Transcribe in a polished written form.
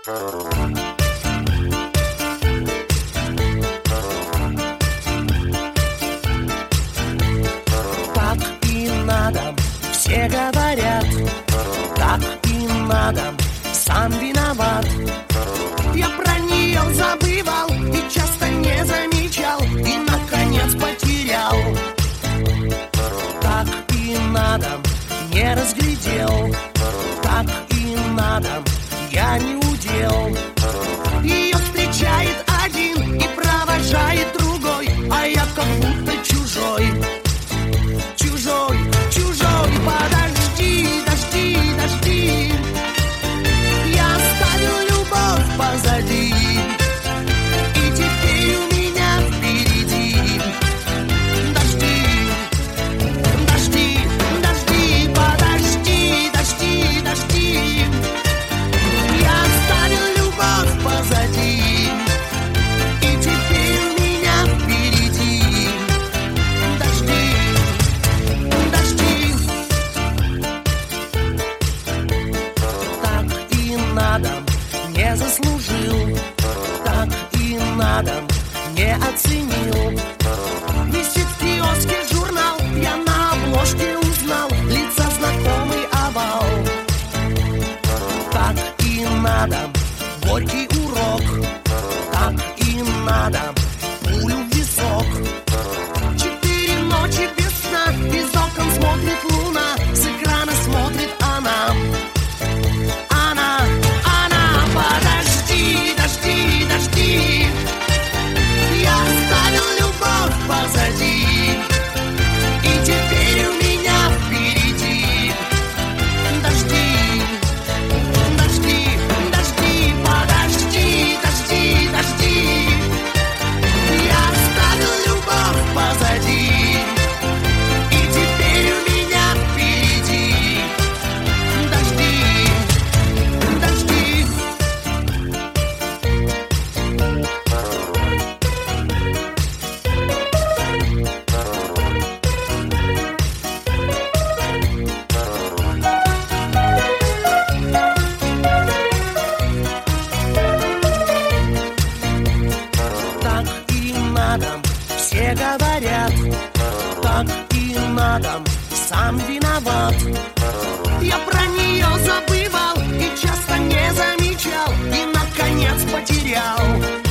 Так и надо, все говорят, так и надо, сам виноват. Я про нее забывал и часто не замечал, и наконец потерял. Так и надо, не разглядел, так и надо, я не удел. Ее встречает один и провожает другой, а я как будто чужой. Чужой, чужой, подожди, дожди, дожди. Я оставил любовь позади, и теперь у меня впереди дожди, дожди, дожди, подожди, дожди, дожди. Я оставил любовь позади, и теперь у меня впереди дожди, дожди. Так и надо, не заслужил, так и надо, не оценил. Висит в киоске журнал, я на обложке узнал лица знакомый овал. Так и надо, горький урок, так и надо, пулю в висок. 4 ночи без сна, из окон смотрит луна, с экрана смотрит она. Она, подожди, дожди, дожди. Я оставил любовь позади, и теперь у меня впереди дожди, дожди, дожди, подожди, дожди, дожди. Я оставил любовь позади, и теперь у меня впереди дожди, дожди. Так и надо, все говорят, так и надо, сам виноват. Я про нее забывал и часто не замечал, и наконец потерял.